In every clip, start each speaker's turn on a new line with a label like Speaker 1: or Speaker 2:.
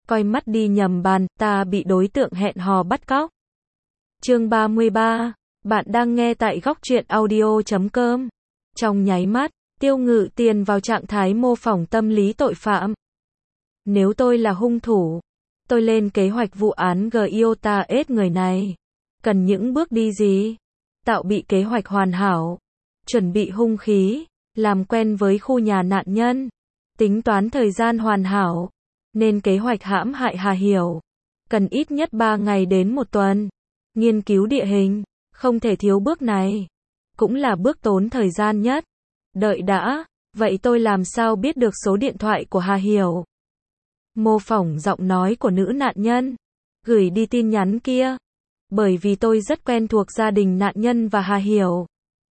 Speaker 1: coi mắt đi nhầm bàn, ta bị đối tượng hẹn hò bắt cóc. Chương 33, bạn đang nghe tại góc truyện audio.com. Trong nháy mắt, Tiêu Ngự tiền vào trạng thái mô phỏng tâm lý tội phạm. Nếu tôi là hung thủ, tôi lên kế hoạch vụ án Giota S người này. Cần những bước đi gì? Tạo bị kế hoạch hoàn hảo, chuẩn bị hung khí, làm quen với khu nhà nạn nhân, tính toán thời gian hoàn hảo, nên kế hoạch hãm hại Hà Hiểu. Cần ít nhất 3 ngày đến 1 tuần. Nghiên cứu địa hình, không thể thiếu bước này. Cũng là bước tốn thời gian nhất. Đợi đã, vậy tôi làm sao biết được số điện thoại của Hà Hiểu? Mô phỏng giọng nói của nữ nạn nhân, gửi đi tin nhắn kia. Bởi vì tôi rất quen thuộc gia đình nạn nhân và Hà Hiểu.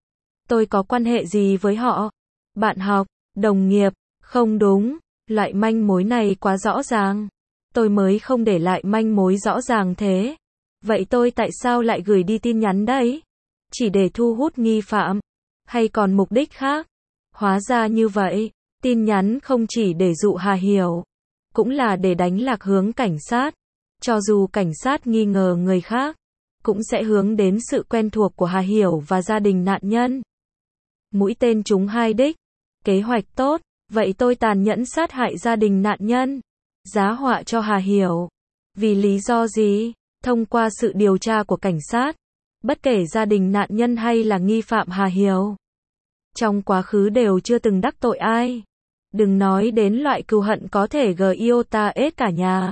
Speaker 1: Tôi có quan hệ gì với họ? Bạn học, đồng nghiệp, không đúng, loại manh mối này quá rõ ràng. Tôi mới không để lại manh mối rõ ràng thế. Vậy tôi tại sao lại gửi đi tin nhắn đấy? Chỉ để thu hút nghi phạm? Hay còn mục đích khác? Hóa ra như vậy, tin nhắn không chỉ để dụ Hà Hiểu, cũng là để đánh lạc hướng cảnh sát. Cho dù cảnh sát nghi ngờ người khác, cũng sẽ hướng đến sự quen thuộc của Hà Hiểu và gia đình nạn nhân. Mũi tên trúng hai đích. Kế hoạch tốt, vậy tôi tàn nhẫn sát hại gia đình nạn nhân, giá họa cho Hà Hiểu. Vì lý do gì? Thông qua sự điều tra của cảnh sát, bất kể gia đình nạn nhân hay là nghi phạm Hà Hiểu, trong quá khứ đều chưa từng đắc tội ai. Đừng nói đến loại cừu hận có thể Giota S cả nhà.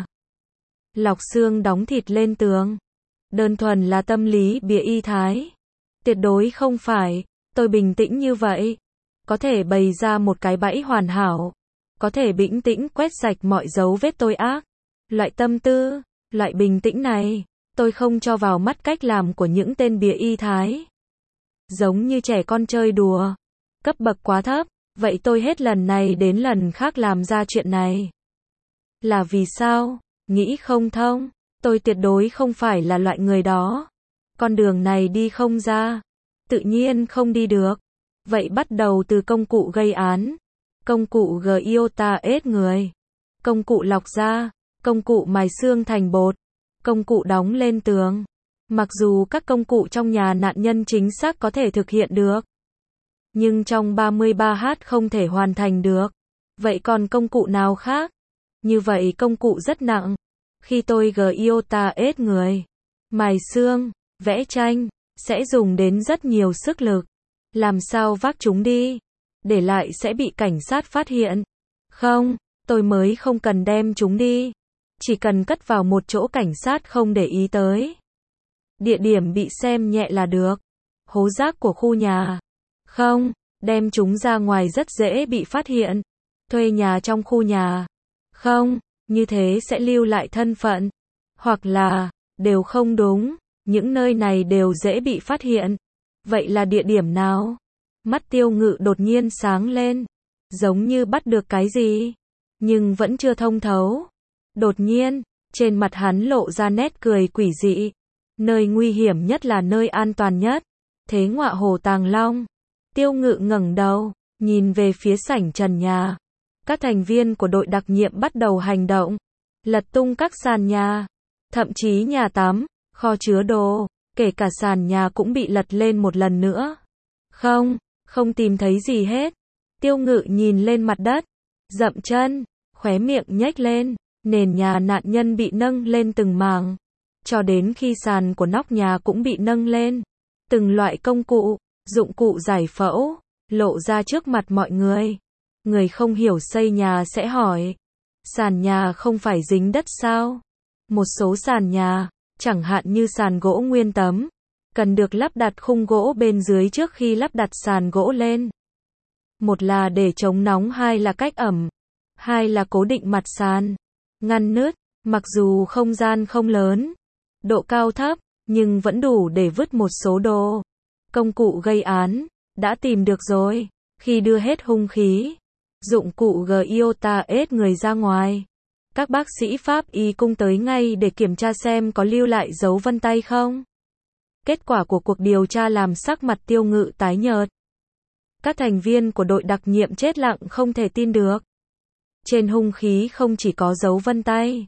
Speaker 1: Lọc xương đóng thịt lên tường. Đơn thuần là tâm lý bịa y thái. Tuyệt đối không phải, tôi bình tĩnh như vậy. Có thể bày ra một cái bẫy hoàn hảo. Có thể bình tĩnh quét sạch mọi dấu vết tôi ác. Loại tâm tư, loại bình tĩnh này, tôi không cho vào mắt cách làm của những tên bịa y thái. Giống như trẻ con chơi đùa. Cấp bậc quá thấp, vậy tôi hết lần này đến lần khác làm ra chuyện này. Là vì sao? Nghĩ không thông. Tôi tuyệt đối không phải là loại người đó. Con đường này đi không ra. Tự nhiên không đi được. Vậy bắt đầu từ công cụ gây án. Công cụ Giota S người. Công cụ lọc da. Công cụ mài xương thành bột. Công cụ đóng lên tường. Mặc dù các công cụ trong nhà nạn nhân chính xác có thể thực hiện được, nhưng trong 33h không thể hoàn thành được. Vậy còn công cụ nào khác? Như vậy công cụ rất nặng. Khi tôi Giota S người, mài xương, vẽ tranh, sẽ dùng đến rất nhiều sức lực. Làm sao vác chúng đi? Để lại sẽ bị cảnh sát phát hiện. Không, tôi mới không cần đem chúng đi. Chỉ cần cất vào một chỗ cảnh sát không để ý tới. Địa điểm bị xem nhẹ là được. Hố rác của khu nhà. Không, đem chúng ra ngoài rất dễ bị phát hiện. Thuê nhà trong khu nhà. Không, như thế sẽ lưu lại thân phận. Hoặc là, đều không đúng. Những nơi này đều dễ bị phát hiện. Vậy là địa điểm nào? Mắt Tiêu Ngự đột nhiên sáng lên. Giống như bắt được cái gì. Nhưng vẫn chưa thông thấu. Đột nhiên, trên mặt hắn lộ ra nét cười quỷ dị. Nơi nguy hiểm nhất là nơi an toàn nhất. Thế ngọa hổ tàng long. Tiêu Ngự ngẩng đầu, nhìn về phía sảnh trần nhà. Các thành viên của đội đặc nhiệm bắt đầu hành động. Lật tung các sàn nhà. Thậm chí nhà tắm, kho chứa đồ, kể cả sàn nhà cũng bị lật lên một lần nữa. Không tìm thấy gì hết. Tiêu Ngự nhìn lên mặt đất. Dậm chân, khóe miệng nhếch lên. Nền nhà nạn nhân bị nâng lên từng mảng. Cho đến khi sàn của nóc nhà cũng bị nâng lên. Từng loại công cụ, dụng cụ giải phẫu, lộ ra trước mặt mọi người. Người không hiểu xây nhà sẽ hỏi. Sàn nhà không phải dính đất sao? Một số sàn nhà, chẳng hạn như sàn gỗ nguyên tấm, cần được lắp đặt khung gỗ bên dưới trước khi lắp đặt sàn gỗ lên. Một là để chống nóng, hai là cách ẩm, hai là cố định mặt sàn, ngăn nứt. Mặc dù không gian không lớn, độ cao thấp, nhưng vẫn đủ để vứt một số đồ. Công cụ gây án, đã tìm được rồi. Khi đưa hết hung khí, dụng cụ Giota S người ra ngoài, các bác sĩ pháp y cung tới ngay để kiểm tra xem có lưu lại dấu vân tay không. Kết quả của cuộc điều tra làm sắc mặt Tiêu Ngự tái nhợt. Các thành viên của đội đặc nhiệm chết lặng không thể tin được. Trên hung khí không chỉ có dấu vân tay,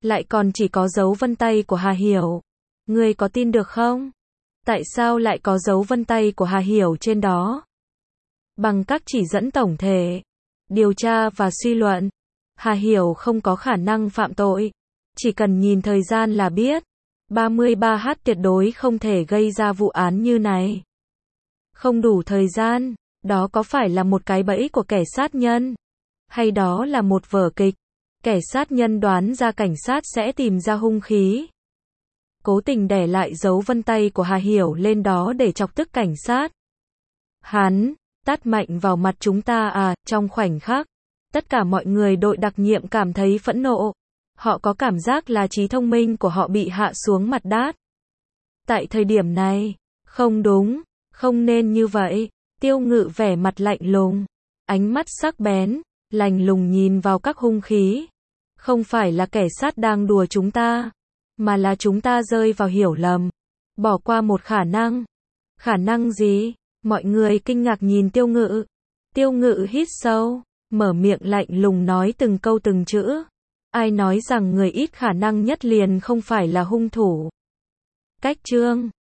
Speaker 1: lại còn chỉ có dấu vân tay của Hà Hiểu. Ngươi có tin được không? Tại sao lại có dấu vân tay của Hà Hiểu trên đó? Bằng các chỉ dẫn tổng thể, điều tra và suy luận, Hà Hiểu không có khả năng phạm tội. Chỉ cần nhìn thời gian là biết, 33H tuyệt đối không thể gây ra vụ án như này. Không đủ thời gian, đó có phải là một cái bẫy của kẻ sát nhân? Hay đó là một vở kịch? Kẻ sát nhân đoán ra cảnh sát sẽ tìm ra hung khí, cố tình để lại dấu vân tay của Hà Hiểu lên đó để chọc tức cảnh sát. Hắn tát mạnh vào mặt chúng ta à? Trong khoảnh khắc, tất cả mọi người đội đặc nhiệm cảm thấy phẫn nộ. Họ có cảm giác là trí thông minh của họ bị hạ xuống mặt đát. Tại thời điểm này, không đúng, không nên như vậy. Tiêu Ngự vẻ mặt lạnh lùng, ánh mắt sắc bén, lạnh lùng nhìn vào các hung khí. Không phải là kẻ sát đang đùa chúng ta, mà là chúng ta rơi vào hiểu lầm, bỏ qua một khả năng. Khả năng gì? Mọi người kinh ngạc nhìn Tiêu Ngự. Tiêu Ngự hít sâu, mở miệng lạnh lùng nói từng câu từng chữ. Ai nói rằng người ít khả năng nhất liền không phải là hung thủ? Cách chương